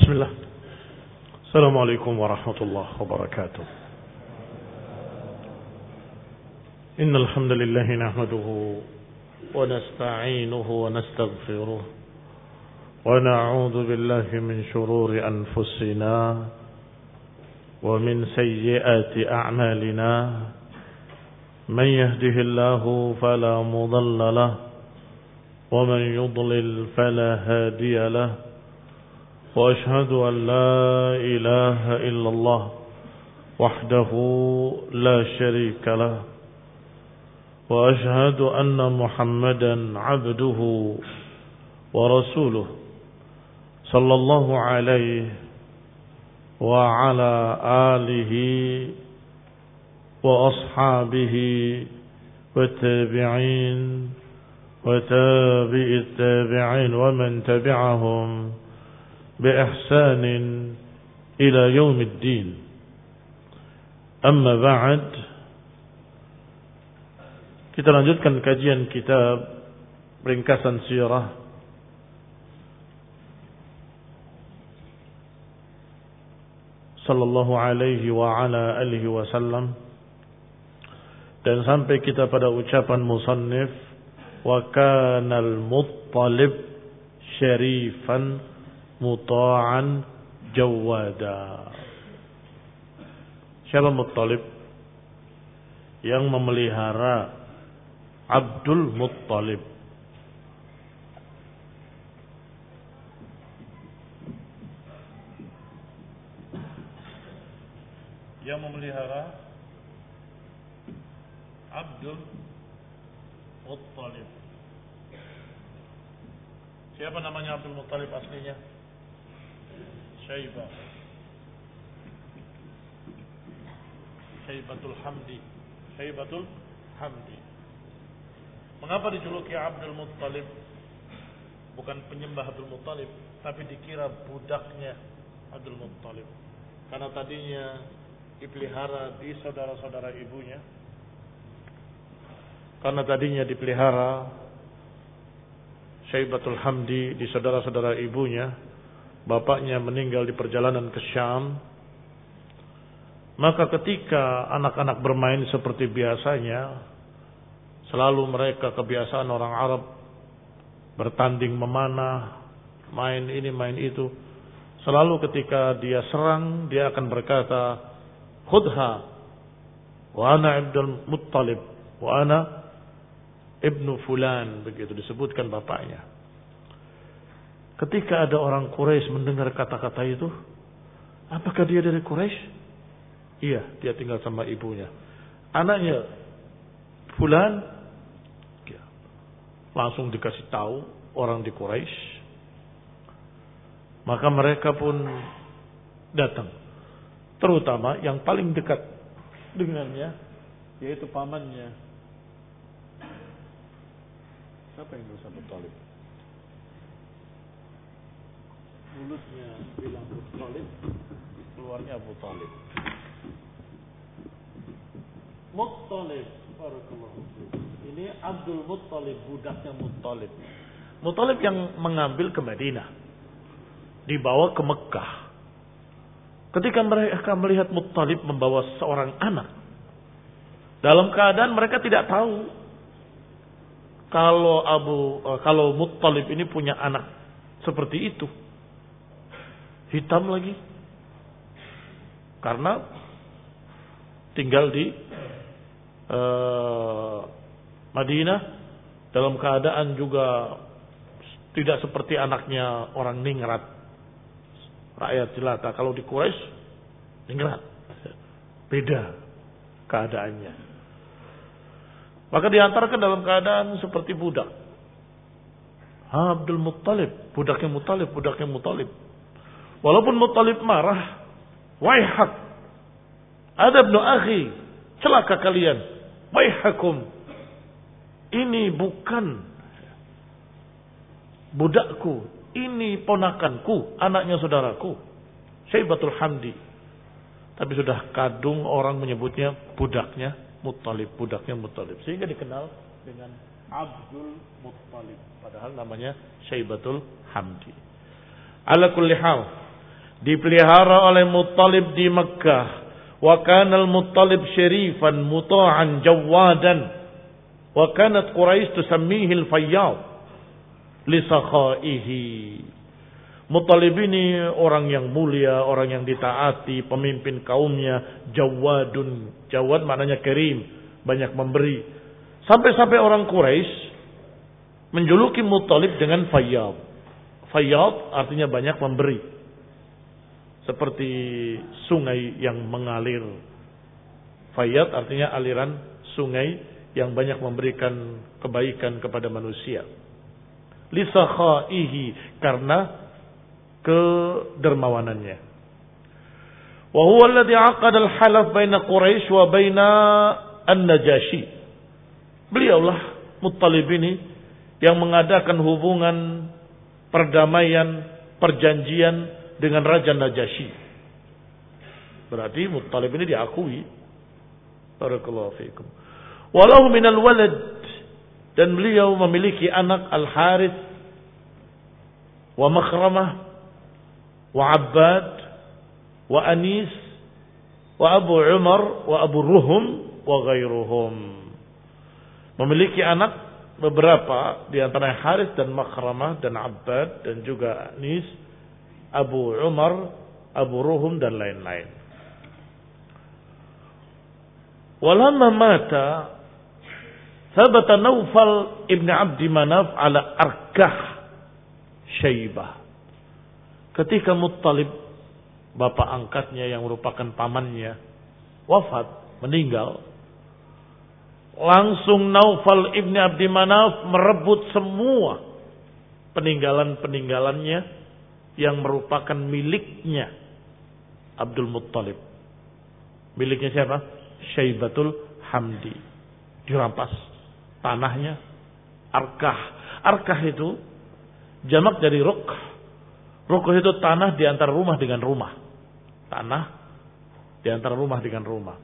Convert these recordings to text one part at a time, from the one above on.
بسم الله. السلام عليكم ورحمة الله وبركاته. إن الحمد لله نحمده ونستعينه ونستغفره ونعوذ بالله من شرور أنفسنا ومن سيئات أعمالنا. من يهده الله فلا مضل له ومن يضلل فلا هادي له. وأشهد أن لا إله إلا الله وحده لا شريك له. وأشهد أن محمدا عبده ورسوله صلى الله عليه وعلى آله وأصحابه والتابعين وتابع التابعين ومن تبعهم بإحسان إلى يوم الدين. أما بعد, kita lanjutkan kajian kitab ringkasan sirah sallallahu alaihi wa ala alihi wasallam, dan sampai kita pada ucapan musannif, wa kana al-Muttalib syarifan muta'an jawada. Siapa Muttalib? Yang memelihara Abdul Muttalib. Yang memelihara Abdul Muttalib. Siapa namanya Abdul Muttalib aslinya? Syaibatul Hamdi. Mengapa dijuluki Abdul Muttalib? Bukan penyembah Abdul Muttalib, tapi dikira budaknya Abdul Muttalib. Karena tadinya dipelihara di saudara-saudara ibunya. Karena tadinya dipelihara Syaibatul Hamdi di saudara-saudara ibunya. Bapaknya meninggal di perjalanan ke Syam. Maka ketika anak-anak bermain seperti biasanya, selalu mereka kebiasaan orang Arab bertanding memanah, main ini main itu. Selalu ketika dia serang, dia akan berkata, khudha wa ana Abdul Muttalib wa ana ibnu fulan. Begitu disebutkan bapaknya. Ketika ada orang Quraisy mendengar kata-kata itu, apakah dia dari Quraisy? Iya, dia tinggal sama ibunya. Anaknya fulan, ya, langsung dikasih tahu orang di Quraisy. Maka mereka pun datang. Terutama yang paling dekat dengannya, yaitu pamannya. Siapa yang berusaha Muttalib? Mulutnya bilang Muttalib, keluarnya Abu Talib. Muttalib, barakallahu. Ini Abdul Muttalib, budaknya Muttalib. Muttalib yang mengambil ke Madinah, dibawa ke Mekah. Ketika mereka melihat Muttalib membawa seorang anak, dalam keadaan mereka tidak tahu kalau Muttalib ini punya anak seperti itu. Hitam lagi. Karena tinggal di Madinah dalam keadaan juga tidak seperti anaknya orang ningrat, rakyat jelata. Kalau di Quraisy ningrat, beda keadaannya. Maka diantarkan dalam keadaan seperti budak. Abdul Muttalib, budaknya Muttalib. Walaupun Muttalib marah, waihak, ada ibnu akhi, celaka kalian, waihakum, ini bukan budakku, ini ponakanku, anaknya saudaraku, Syaibatul Hamdi. Tapi sudah kadung orang menyebutnya budaknya Muttalib. Sehingga dikenal dengan Abdul Muttalib. Padahal namanya Syaibatul Hamdi. Ala kulli hal, dipelihara oleh Muttalib di Mekkah. Wa kana al-Muttalib syarifan muta'an jawadan. Wa kanat Quraisy tusammihi al-Fayyad li sakhaihi. Muttalib ini orang yang mulia, orang yang ditaati, pemimpin kaumnya, jawadun. Jawad maknanya karim, banyak memberi. Sampai-sampai orang Quraisy menjuluki Muttalib dengan Fayyad. Fayyad artinya banyak memberi. Seperti sungai yang mengalir. Fayyad artinya aliran sungai yang banyak memberikan kebaikan kepada manusia. Li sakhaihi, karena kedermawanannya. Wa huwa alladhi 'aqada al-halaf baina Quraisy wa baina an-Najashi. Beliaulah Muttalib ini yang mengadakan hubungan perdamaian, perjanjian dengan Raja Najasyi. Berarti Muttalib ini diakui. Barakallahu fiikum. Walahu minal walad, dan beliau memiliki anak Al-Harith wa Makhramah wa Abbad wa Anis wa Abu Umar wa Abu Ruhum wa ghairuhum. Memiliki anak beberapa di antara Harith dan Makhramah dan Abbad dan juga Anis, Abu Umar, Abu Ruhum dan lain-lain. Walamma mata thabata Naufal ibn Abdi Manaf ala Arkah Syaibah. Ketika Muttalib, bapak angkatnya yang merupakan pamannya, wafat, meninggal, langsung Naufal ibn Abdi Manaf merebut semua peninggalan-peninggalannya yang merupakan miliknya Abdul Muttalib. Miliknya siapa? Syaibatul Hamdi. Dirampas tanahnya. Arkah. Arkah itu jamak dari rukh. Rukh itu tanah di antara rumah dengan rumah. Tanah di antara rumah dengan rumah.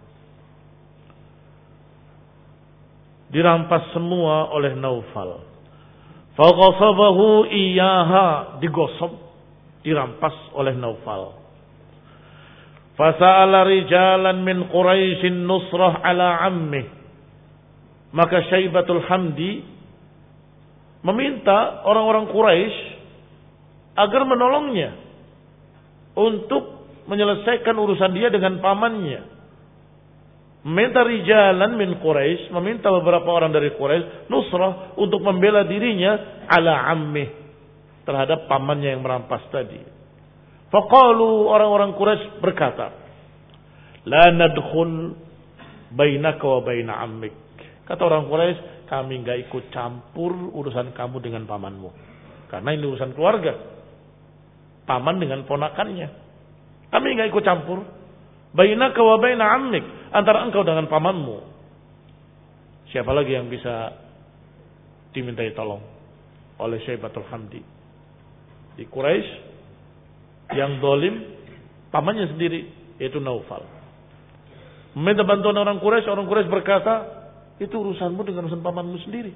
Dirampas semua oleh Naufal. Faghasabahu iyaha, digosok, dirampas oleh Naufal. Fasa'ala rijalan min Quraisyin nusrah ala ammih. Maka Syaibatul Hamdi meminta orang-orang Quraisy agar menolongnya untuk menyelesaikan urusan dia dengan pamannya. Meminta rijalan min Quraisy, meminta beberapa orang dari Quraisy nusrah untuk membela dirinya ala ammih, terhadap pamannya yang merampas tadi. Faqalu, orang-orang Quraisy berkata, la nadkhul bainaka wa baina ammik. Kata orang Quraisy, kami enggak ikut campur urusan kamu dengan pamanmu. Karena ini urusan keluarga. Paman dengan ponakannya. Kami enggak ikut campur. Bainaka wa baina ammik, antara engkau dengan pamanmu. Siapa lagi yang bisa dimintai tolong oleh Syaibatul Hamdi? Di Quraisy yang zalim pamannya sendiri, yaitu Naufal. Meminta bantuan orang Quraisy berkata, itu urusanmu dengan urusan pamanmu sendiri.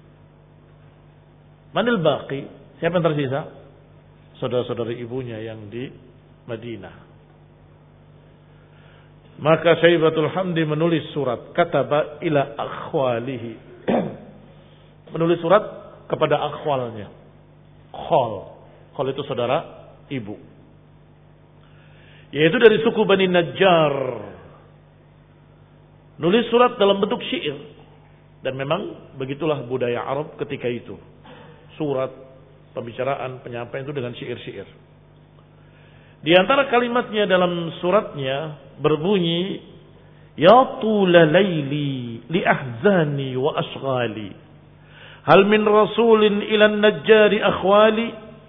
Manil baqi, siapa yang tersisa? Saudara-saudari ibunya yang di Madinah. Maka Syaibatul Hamdi menulis surat, kataba ila akhwalihi. Menulis surat kepada akhwalnya. Khal itu saudara ibu. Yaitu dari suku Bani Najjar. Nulis surat dalam bentuk syair. Dan memang begitulah budaya Arab ketika itu. Surat, pembicaraan, penyampaian itu dengan syair-syair. Di antara kalimatnya dalam suratnya berbunyi, ya tula layli li ahzani wa ashghali, hal min rasulin ila an-najjari akhwali,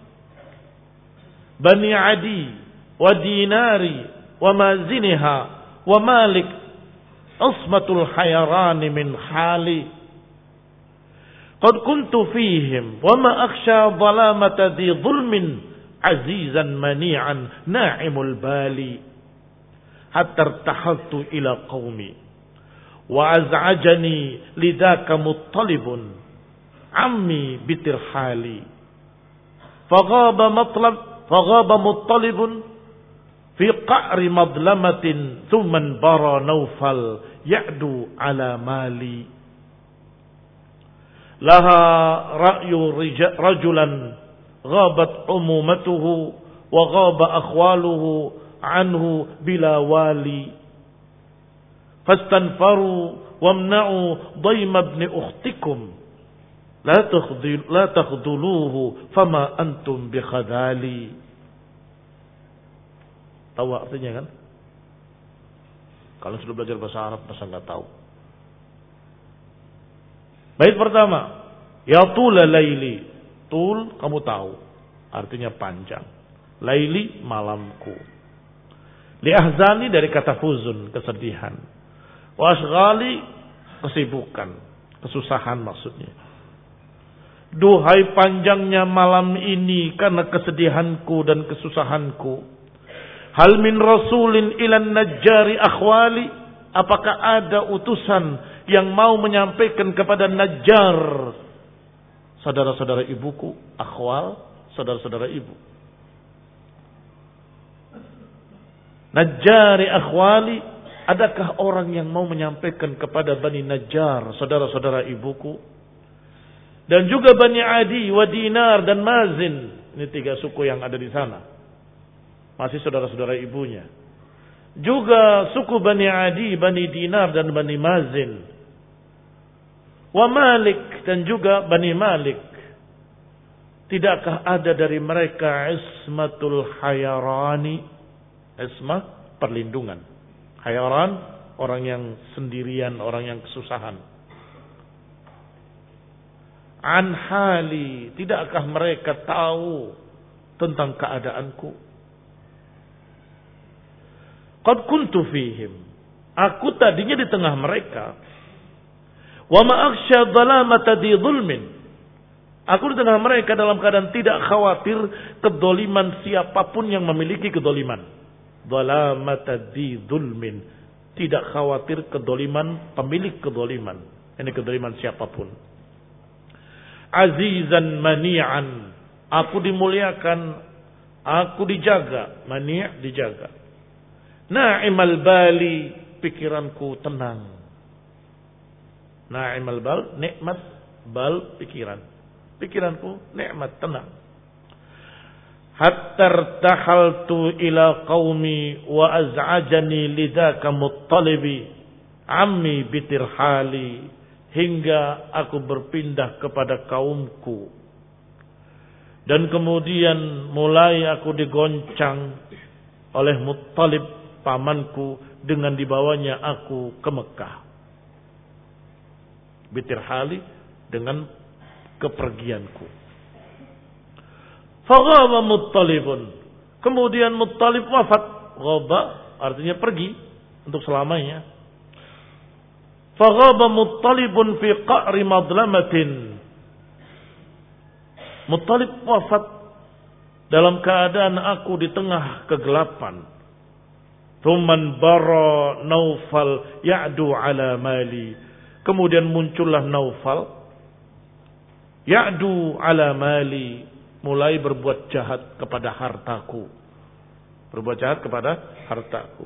bani adi wa dinari wa maziniha wa malik asmatul hayarani min hali, qad kuntu fihim wa ma akhsha dhalamata dhi dhulmin azizan mani'an na'imul bali, hatta irtahaltu ila qaumi wa az'ajani lidhaka Muttalibun ammi bitirhali, faghaba Muttalibun fi qa'ri madlamatin thumma bara Naufal ya'du ala mali laha ra'yu rajulan ghabat umumatuhu wa ghaba akhwaluhu anhu bila wali fastanfaru wamna'u dayma ibn ukhtikum la takhduluhu fama antum bikhadali. Tahu artinya kan? Kalau sudah belajar bahasa Arab masa enggak tahu. Bait pertama, ya tula laili. Tul kamu tahu, artinya panjang. Laili malamku. Li ahzani dari kata huzun, kesedihan. Wa ashghali kesibukan, kesusahan maksudnya. Duhai panjangnya malam ini karena kesedihanku dan kesusahanku. Hal min rasulin ilan najjari akhwali. Apakah ada utusan yang mau menyampaikan kepada Najjar, saudara-saudara ibuku, akhwal, saudara-saudara ibu. Najjari akhwali, adakah orang yang mau menyampaikan kepada Bani Najjar, saudara-saudara ibuku? Dan juga Bani Adi, wa Dinar dan Mazin. Ini 3 suku yang ada di sana. Masih saudara-saudara ibunya. Juga suku Bani Adi, Bani Dinar dan Bani Mazin. Wa Malik dan juga Bani Malik. Tidakkah ada dari mereka ismatul hayarani? Ismah perlindungan. Hayaran orang yang sendirian, orang yang kesusahan. An hali, tidakkah mereka tahu tentang keadaanku? Qad kuntu fihim, aku tadinya di tengah mereka. Wa ma akhsha dhalamata di dhulmin, aku di tengah mereka dalam keadaan tidak khawatir kedoliman siapapun yang memiliki kedoliman. Dhalamata di dhulmin, tidak khawatir kedoliman pemilik kedoliman. Ini kedoliman siapapun. Azizan mani'an, aku dimuliakan, aku dijaga. Mani' dijaga. Na'imal bali, pikiranku tenang. Na'imal bal, nikmat, bal pikiran. Pikiranku nikmat, tenang. Hatta irtahaltu ila qaumi wa az'ajani lidzaka muttalibi ammi bitirhali, hingga aku berpindah kepada kaumku dan kemudian mulai aku digoncang oleh Muttalib pamanku dengan dibawanya aku ke Mekah. Bitirhali, dengan kepergianku. Faghaba Muttalibun, kemudian Muttalib wafat. Ghaba artinya pergi untuk selamanya. Faghaba Muttalibun fi qa'ri madlamatin, Muttalib wafat dalam keadaan aku di tengah kegelapan. Thumman bara Naufal ya'du ala mali, kemudian muncullah Naufal ya'du ala mali, mulai berbuat jahat kepada hartaku. Berbuat jahat kepada hartaku.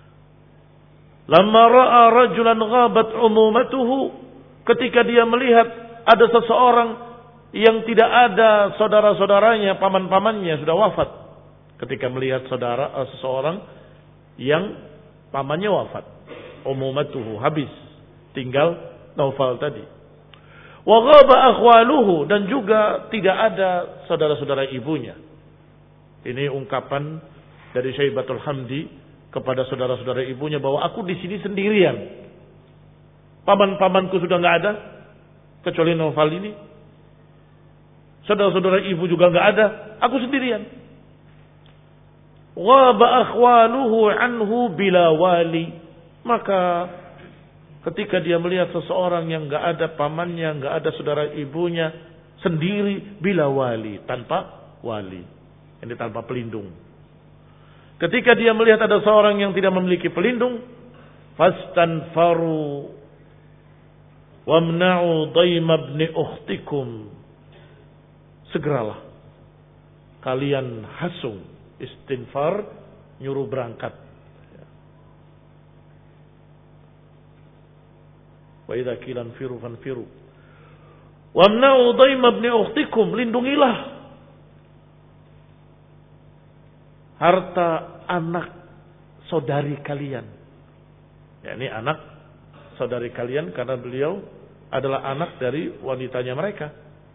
Lamma ra'a rajulan ghabat umumatuhu, ketika dia melihat ada seseorang yang tidak ada saudara-saudaranya, paman-pamannya sudah wafat. Ketika melihat seseorang yang pamannya wafat, umumatuhu habis, tinggal Naufal tadi. Wa ghaba akhwaluhu, dan juga tidak ada saudara-saudara ibunya. Ini ungkapan dari Syaibatul Hamdi kepada saudara-saudara ibunya bahwa aku di sini sendirian. Paman-pamanku sudah enggak ada kecuali Naufal ini. Saudara-saudara ibu juga enggak ada, aku sendirian. Ghaba akhwaluhu anhu bila wali, maka ketika dia melihat seseorang yang enggak ada pamannya, enggak ada saudara ibunya, sendiri bila wali, tanpa wali. Ini tanpa pelindung. Ketika dia melihat ada seorang yang tidak memiliki pelindung, fastanfaru wamna'u dayma ibn ukhtikum, segeralah kalian hasung. Istinfar nyuruh berangkat. Wa idza qila anfiru fanfiru. Wamna'u dayma ibni ukhtikum, lindungilah harta anak saudari kalian. Yakni anak saudari kalian karena beliau adalah anak dari wanitanya mereka.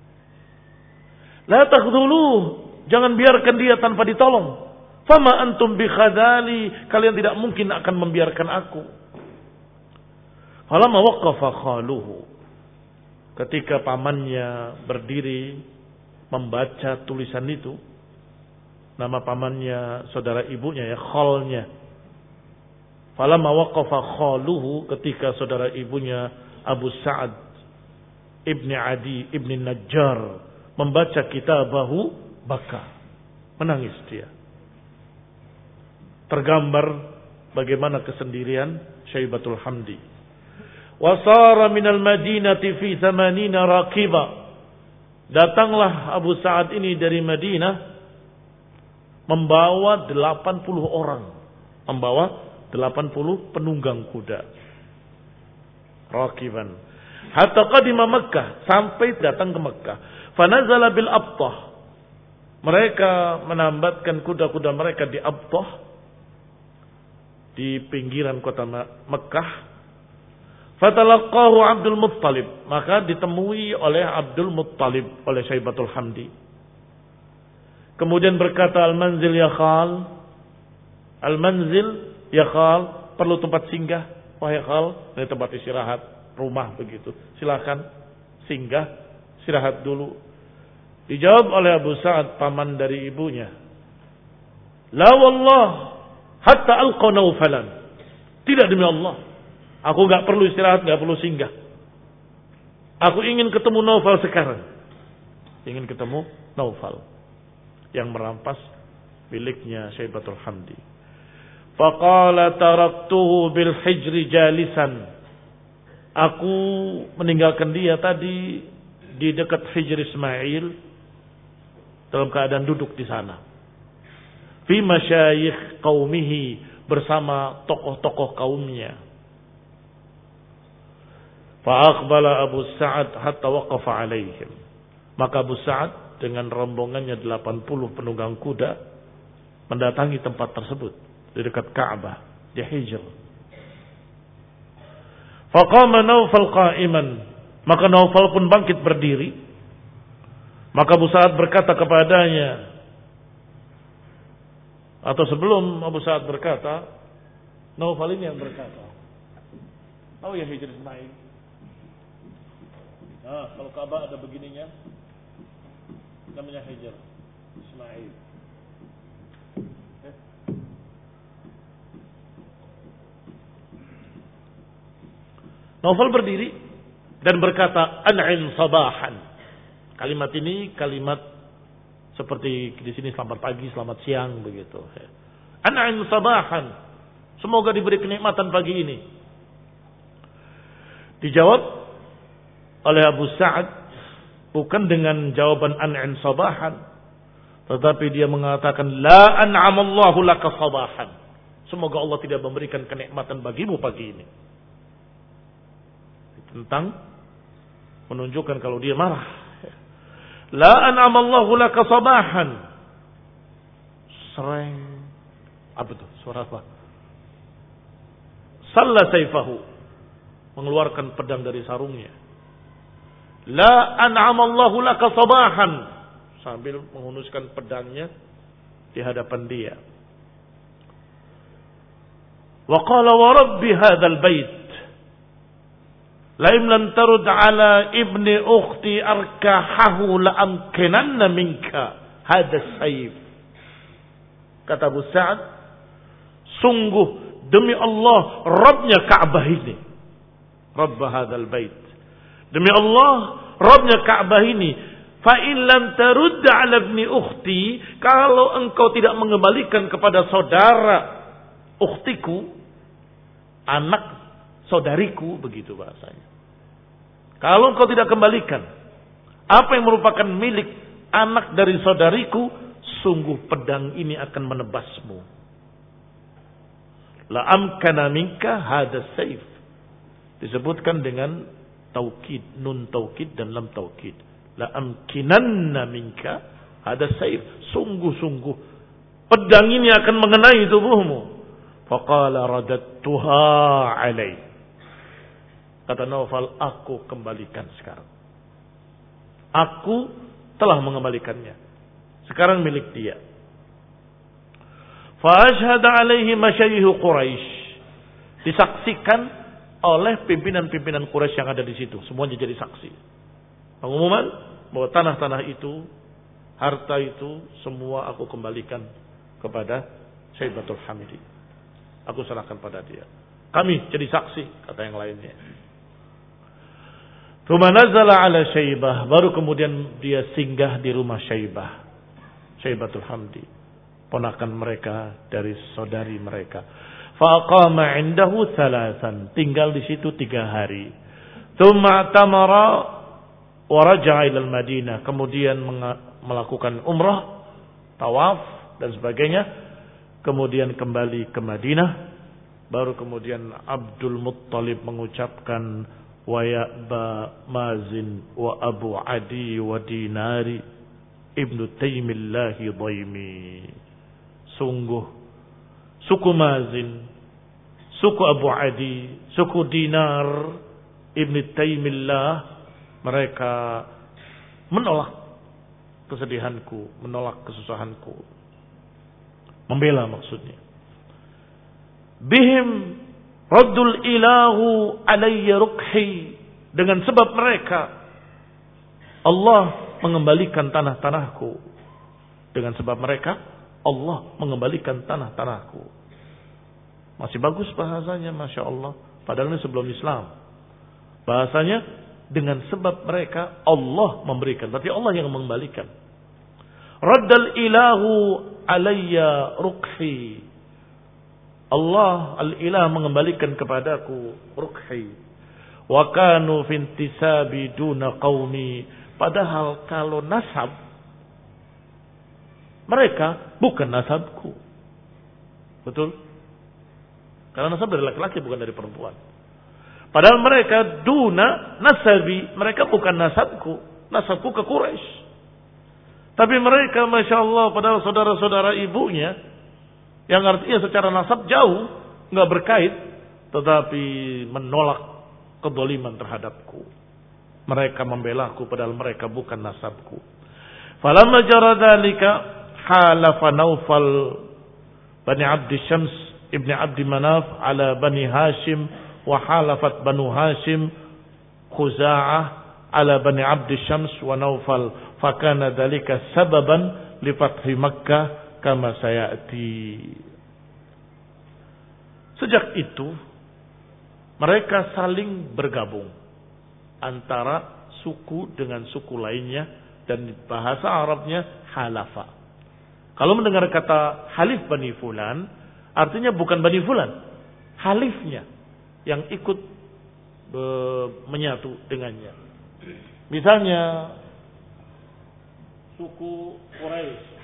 La takhdhuluh, jangan biarkan dia tanpa ditolong. Fama antum bikhadali, kalian tidak mungkin akan membiarkan aku. Falamma waqafa khaluhu, ketika pamannya berdiri membaca tulisan itu, nama pamannya saudara ibunya ya, khalnya. Falamma waqafa khaluhu, ketika saudara ibunya Abu Sa'ad ibni Adi ibni Najjar membaca kitabahu, baka, menangis dia. Tergambar bagaimana kesendirian Syaibatul Hamdi. Wasara minal madinati fi 80 raqiba. Datanglah Abu Sa'ad ini dari Madinah membawa 80 orang. Membawa 80 penunggang kuda. Raqiban. Hatta qadima Makkah, sampai datang ke Makkah. Fanazala bil Abtah. Mereka menambatkan kuda-kuda mereka di Abtah, di pinggiran kota Mekah. Fatalaqahu Abdul Muttalib, maka ditemui oleh Abdul Muttalib oleh Syaibatul Hamdi. Kemudian berkata, Al-Manzil ya Khal, Al-Manzil ya Khal, perlu tempat singgah. Wahai Khal, ini tempat istirahat, rumah begitu. Silakan singgah, istirahat dulu. Dijawab oleh Abu Sa'ad, paman dari ibunya, la wallah hatta alqa Naufalan. Tidak, demi Allah, aku enggak perlu istirahat, enggak perlu singgah. Aku ingin ketemu Naufal sekarang. Ingin ketemu Naufal yang merampas miliknya Syaibatul Hamdi. Faqala taraktuhu bil hijri jalisan. Aku meninggalkan dia tadi di dekat Hijr Ismail dalam keadaan duduk di sana. Fi masyayikh qaumihi, bersama tokoh-tokoh kaumnya. Fa aqbala Abu Sa'ad hatta waqafa alaihim. Maka Abu Sa'ad dengan rombongannya 80 penunggang kuda mendatangi tempat tersebut di dekat Ka'bah di Hijr. Faqama Naufal qa'iman, maka Naufal pun bangkit berdiri. Maka Abu Sa'ad berkata kepadanya, atau sebelum Abu Sa'ad berkata, Naufal ini yang berkata, tahu ya Hijr Ismail? Nah, kalau Ka'bah ada begininya, namanya Hijr Ismail. Naufal berdiri dan berkata, an'im sabahan. Kalimat ini kalimat seperti di sini selamat pagi, selamat siang begitu. An'im sabahan. Semoga diberi kenikmatan pagi ini. Dijawab oleh Abu Sa'ad bukan dengan jawaban an'im sabahan, tetapi dia mengatakan la an'amallahu laka sabahan. Semoga Allah tidak memberikan kenikmatan bagimu pagi ini. Tentang menunjukkan kalau dia marah. La an'amallahu laka sabahan. Sereng. Apa itu? Suara apa? Salla sayfahu. Mengeluarkan pedang dari sarungnya. La an'amallahu laka sabahan. Sambil menghunuskan pedangnya di hadapan dia. Wa qala wa rabbi hadzal bait. Laim lam tarud ala ibni ukhti arkahahu la amkinanna minka hadha sayf. Kata Abu Sa'ad, sungguh demi Allah Rabbnya Ka'bah ini, Rabb hadzal bait, demi Allah Rabbnya Ka'bah ini, fa in lam tarud ala ibni ukhti, kalau engkau tidak mengembalikan kepada saudara ukhtiku, anak saudariku, begitu bahasanya. Kalau engkau tidak kembalikan apa yang merupakan milik anak dari saudariku, sungguh pedang ini akan menebasmu. La amkana minka hada saif. Disebutkan dengan taukid, nun taukid dan lam taukid. La amkinanna minka hada saif. Sungguh-sungguh pedang ini akan mengenai tubuhmu. Faqala radattuha alai. Kata Naufal, aku kembalikan sekarang. Aku telah mengembalikannya. Sekarang milik dia. Fa ashhada alaihi masyayikh Quraisy. Disaksikan oleh pimpinan-pimpinan Quraisy yang ada di situ. Semuanya jadi saksi. Pengumuman bahwa tanah-tanah itu, harta itu, semua aku kembalikan kepada Syaibatul Hamidi. Aku serahkan pada dia. Kami jadi saksi, kata yang lainnya. Tsumma nazala ala Syaibah, baru kemudian dia singgah di rumah Syaibah. Syaibatul Hamdi, ponakan mereka dari saudari mereka. Fa aqama indahu thalathan, tinggal di situ 3 hari. Tsumma tamara wa raja'a ila al-Madinah, kemudian melakukan umrah, tawaf dan sebagainya, kemudian kembali ke Madinah. Baru kemudian Abdul Muttalib mengucapkan wa ya'ba Mazin wa Abu Adi wa Dinari ibnu Taimillahi Daimi. Sungguh suku Mazin, suku Abu Adi, suku Dinar ibnu Taimillah, mereka menolak kesedihanku, menolak kesusahanku. Membela maksudnya. Bihim raddul ilahu alayya rukhi, dengan sebab mereka Allah mengembalikan tanah-tanahku. Dengan sebab mereka Allah mengembalikan tanah-tanahku. Masih bagus bahasanya, Masya Allah. Padahal ini sebelum Islam. Bahasanya dengan sebab mereka Allah memberikan. Berarti Allah yang mengembalikan. Raddal ilahu alayya rukhi. Allah al-ilah mengembalikan kepadaku rukhi. Wa kanu fintisabi duna qaumi. Padahal kalau nasab, mereka bukan nasabku. Betul? Karena nasab dari laki-laki bukan dari perempuan. Padahal mereka duna nasabi, mereka bukan nasabku. Nasabku ke Quraisy. Tapi mereka Masya Allah, padahal saudara-saudara ibunya, yang artinya secara nasab jauh, nggak berkait, tetapi menolak kedoliman terhadapku. Mereka membela aku padahal mereka bukan nasabku. Falamma jara dzalika halafa Naufal Bani Abdi Syams ibni Abdi Manaf ala Bani Hashim wa halafat Banu Hashim Khuza'ah ala Bani Abdi Syams wa Naufal, fakana dzalika sababan li fathi Makkah kama sayati. Sejak itu mereka saling bergabung antara suku dengan suku lainnya, dan bahasa Arabnya halafa. Kalau mendengar kata halif Bani Fulan, artinya bukan Bani Fulan, halifnya yang ikut menyatu dengannya. Misalnya suku Quraisy,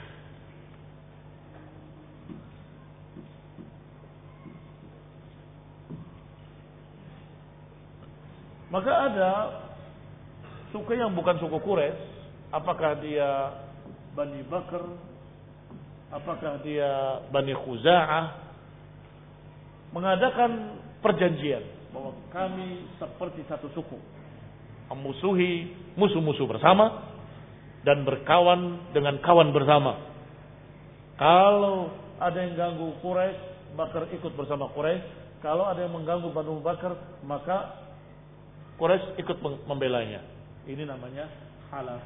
maka ada suku yang bukan suku Quraisy, apakah dia Bani Bakr, apakah dia Bani Khuza'ah, mengadakan perjanjian bahwa kami seperti satu suku, memusuhi musuh-musuh bersama dan berkawan dengan kawan bersama. Kalau ada yang ganggu Quraisy, Bakr ikut bersama Quraisy. Kalau ada yang mengganggu Banu Bakr, maka Quraisy ikut membelanya. Ini namanya halaf.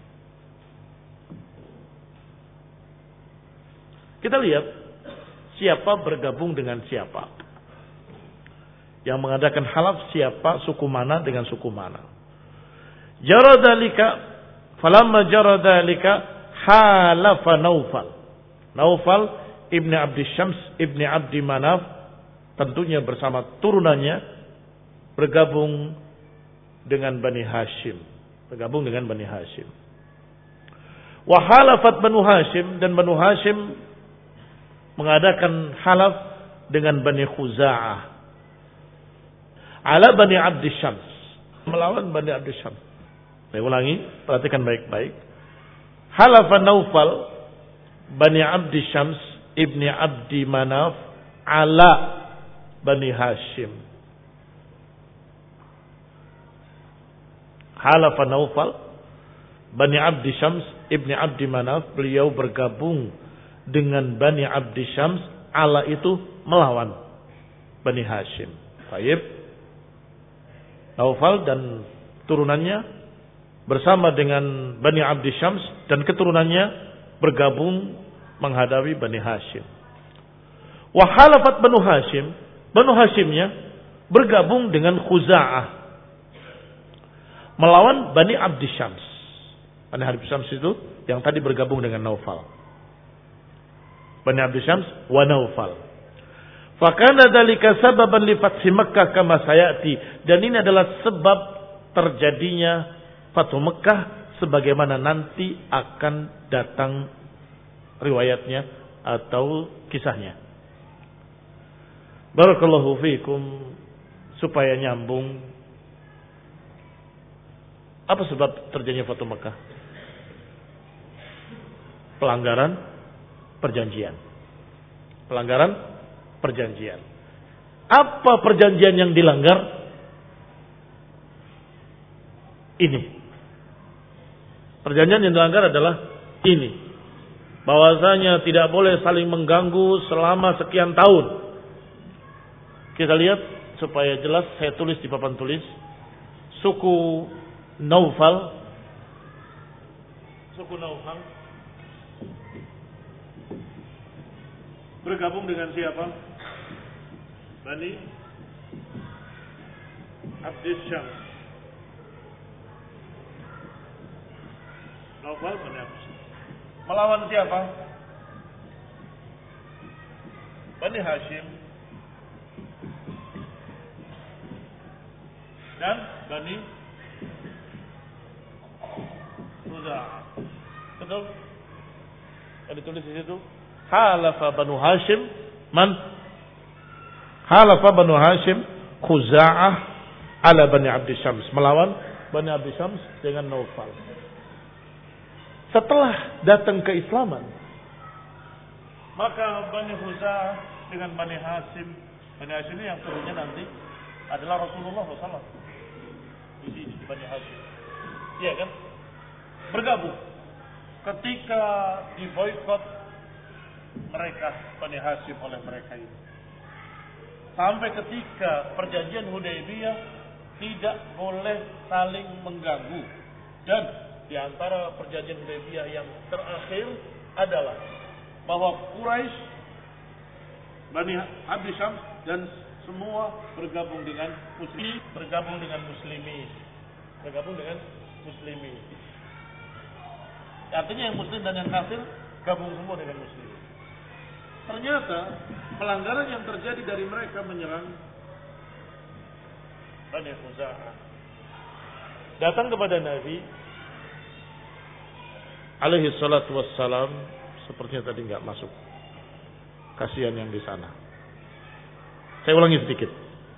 Kita lihat siapa bergabung dengan siapa. Yang mengadakan halaf siapa, suku mana dengan suku mana. Jara dzalika, falamma jara dzalika halafa Naufal. Naufal ibni Abdi Syams ibni Abdi Manaf, tentunya bersama turunannya, bergabung dengan Bani Hashim. Bergabung dengan Bani Hashim. Wa halafat Banu Hashim, dan Banu Hashim mengadakan halaf dengan Bani Khuza'ah. Ala Bani Abdi Syams. Melawan Bani Abdi Syams. Saya ulangi, perhatikan baik-baik. Halafa Naufal Bani Abdi Syams ibni Abdi Manaf ala Bani Hashim. Halafa Naufal Bani Abdi Syams ibni Abdi Manaf, beliau bergabung dengan Bani Abdi Syams, ala itu melawan Bani Hashim. Baik. Naufal dan turunannya bersama dengan Bani Abdi Syams dan keturunannya bergabung menghadapi Bani Hashim. Wa halafat Banu Hashim, Banu Hashimnya bergabung dengan Khuza'ah melawan Bani Abdi Syams. Bani Abdi Syams itu yang tadi bergabung dengan Naufal. Bani Abdi Syams wa Naufal. Fakana dzalika sababan li fathi Makkah kama sayati, dan ini adalah sebab terjadinya Fathu Makkah sebagaimana nanti akan datang riwayatnya atau kisahnya. Barakallahu fiikum, supaya nyambung. Apa sebab terjadinya Fathu Makkah? Pelanggaran perjanjian. Pelanggaran perjanjian. Apa perjanjian yang dilanggar? Ini. Perjanjian yang dilanggar adalah ini. Bahwasanya tidak boleh saling mengganggu selama sekian tahun. Kita lihat supaya jelas, saya tulis di papan tulis. Suku Naufal bergabung dengan siapa? Bani Abdi Syams. Naufal Bani Abdi Syams melawan siapa? Bani Hashim dan Bani Khuza'ah. Betul? Ada ditulis di situ. Halafa Banu Hashim man? Halafa Banu Hashim Khuza'ah ala Bani Abdi Syams, melawan Bani Abdi Syams dengan Naufal. Setelah datang keislaman, maka Bani Khuza'ah dengan Bani Hashim ini yang turunnya nanti adalah Rasulullah SAW. Di sini Bani Hashim, iya kan? Bergabung ketika diboikot mereka Bani Hashim oleh mereka ini, sampai ketika perjanjian Hudaybiyah tidak boleh saling mengganggu. Dan di antara perjanjian Hudaybiyah yang terakhir adalah bahwa Quraisy, Bani Abdi Syams dan semua bergabung dengan Muslimin, bergabung dengan Muslimin. Artinya yang Muslim dan yang kafir gabung semua dengan Muslim. Ternyata pelanggaran yang terjadi dari mereka menyerang Bani Khuza'ah. Datang kepada Nabi alaihi salatu wassalam, sepertinya tadi enggak masuk. Kasihan yang di sana. Saya ulangi sedikit.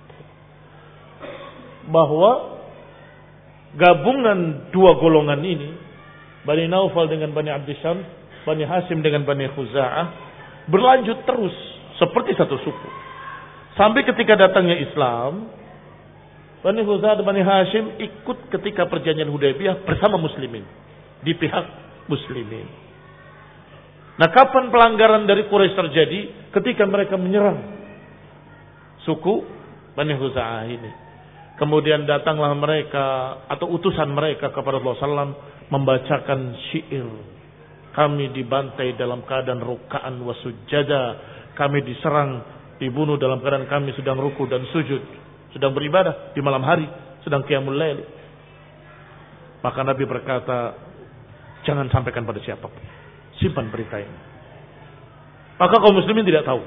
Bahwa gabungan dua golongan ini, Bani Naufal dengan Bani Abdi Syams, Bani Hashim dengan Bani Khuza'ah, berlanjut terus seperti satu suku. Sampai ketika datangnya Islam, Bani Khuza'ah dan Bani Hashim ikut ketika perjanjian Hudaybiyah bersama Muslimin, di pihak Muslimin. Nah, kapan pelanggaran dari Quraisy terjadi? Ketika mereka menyerang suku Bani Khuza'ah ini. Kemudian datanglah mereka atau utusan mereka kepada Rasulullah SAW membacakan syair. Kami dibantai dalam keadaan rukaan wa sujada. Kami diserang, dibunuh dalam keadaan kami sedang ruku dan sujud. Sedang beribadah di malam hari, sedang qiyamul lail. Maka Nabi berkata, jangan sampaikan pada siapapun. Simpan berita ini. Maka kaum muslimin tidak tahu.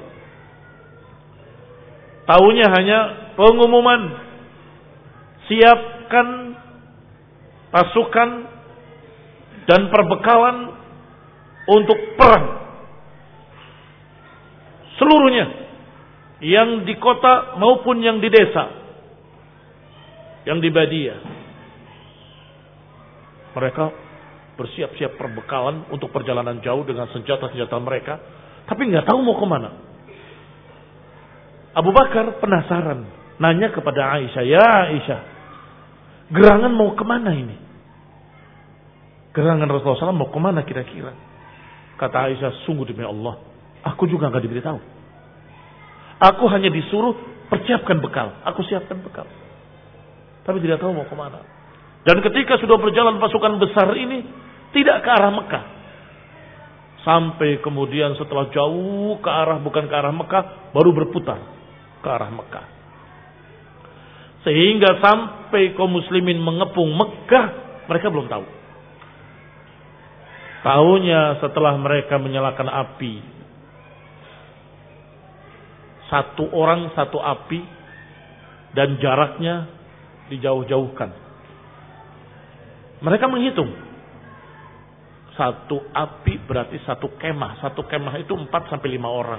Tahunya hanya pengumuman. Siapkan pasukan dan perbekalan untuk perang. Seluruhnya. yang di kota maupun yang di desa, yang di badia. Mereka bersiap-siap perbekalan untuk perjalanan jauh dengan senjata-senjata mereka, tapi nggak tahu mau kemana. Abu Bakar penasaran, nanya kepada Aisyah, ya Aisyah, gerangan mau kemana ini? Gerangan Rasulullah SAW mau kemana kira-kira? Kata Aisyah, sungguh demi Allah, aku juga nggak diberitahu. Aku hanya disuruh persiapkan bekal, aku siapkan bekal, tapi tidak tahu mau kemana. Dan ketika sudah berjalan pasukan besar ini tidak ke arah Mekah, sampai kemudian setelah jauh ke arah, bukan ke arah Mekah, baru berputar ke arah Mekah. Sehingga sampai kaum muslimin mengepung Mekah, mereka belum tahu. Tahunya setelah mereka menyalakan api, satu orang satu api, dan jaraknya dijauh-jauhkan. Mereka menghitung, satu api berarti satu kemah. Satu kemah itu 4 sampai 5 orang.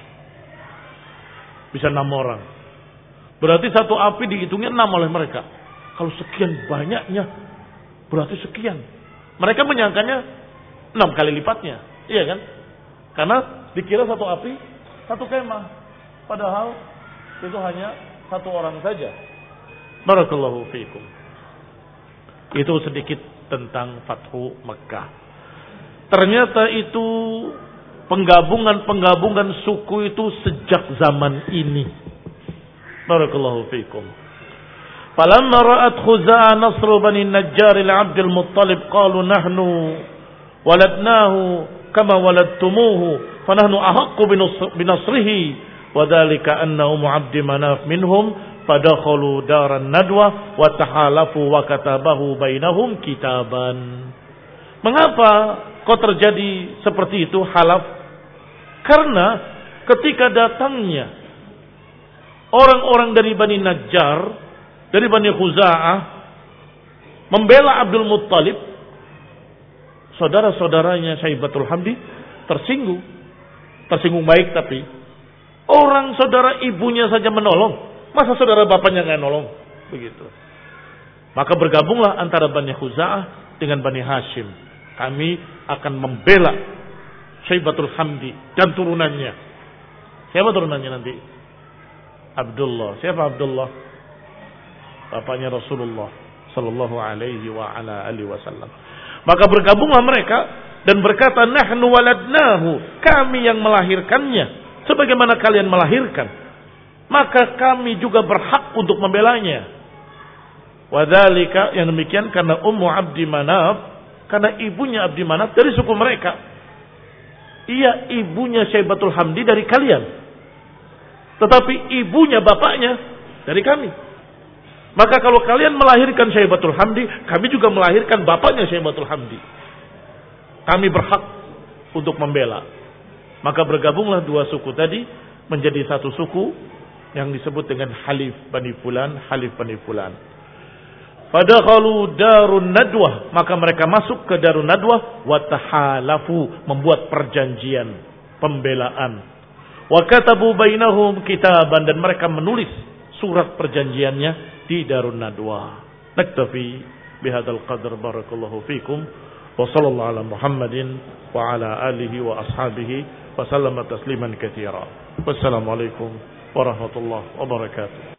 Bisa 6 orang. Berarti satu api dihitungnya 6 oleh mereka. Kalau sekian banyaknya, berarti sekian. Mereka menyangkanya 6 kali lipatnya. Iya kan? Karena dikira satu api, satu kemah. Padahal itu hanya satu orang saja. Barakallahu fiikum. Itu sedikit tentang Fathu Mekah. Ternyata itu penggabungan suku itu sejak zaman ini. Barakallahu fiikum. Falamma ra'at Khuza'ah nasr bani Najjar al-Abd al-Muttalib qalu nahnu waladnahu kama waladtumuhu fanahnu ahaqqu binasrihi wa dhalika anna Abd Manaf minhum fadakhalu daran nadwa wa tahalafu wa katabahu bainahum kitaban. Mengapa kok terjadi seperti itu halaf? Karena ketika datangnya orang-orang dari Bani Najjar, dari Bani Khuza'ah membela Abdul Muttalib, saudara-saudaranya Syaibatul Hamdi tersinggung baik, tapi orang saudara ibunya saja menolong, masa saudara bapaknya nggak nolong? Begitu. Maka bergabunglah antara Bani Khuza'ah dengan Bani Hashim. Kami akan membela Syaibatul Hamdi dan turunannya. Siapa turunannya nanti? Abdullah. Siapa Abdullah? Bapaknya Rasulullah sallallahu alaihi wa ala alihi wasallam. Maka bergabunglah mereka dan berkata, nahnu waladnahu, kami yang melahirkannya sebagaimana kalian melahirkan. Maka kami juga berhak untuk membelanya. Wadzalika, yang demikian karena Ummu Abdi Manaf, karena ibunya Abdi Manaf dari suku mereka. Ia ibunya Syaibatul Hamdi dari kalian. Tetapi ibunya bapaknya dari kami. Maka kalau kalian melahirkan Syaibatul Hamdi, kami juga melahirkan bapaknya Syaibatul Hamdi. Kami berhak untuk membela. Maka bergabunglah dua suku tadi menjadi satu suku yang disebut dengan Halif Bani Fulan, Halif Bani Fulan. Fadakhalu darun nadwah, maka mereka masuk ke darun nadwah, wa tahalafu, membuat perjanjian pembelaan. Wa katabu bainahum kitaban, dan mereka menulis surat perjanjiannya di darun nadwah. Naktafi bihadzal qadar, barakallahu fikum, wa sallallahu ala Muhammadin wa ala alihi wa ashabihi wa sallama tasliman katsira. Wassalamualaikum warahmatullahi wabarakatuh.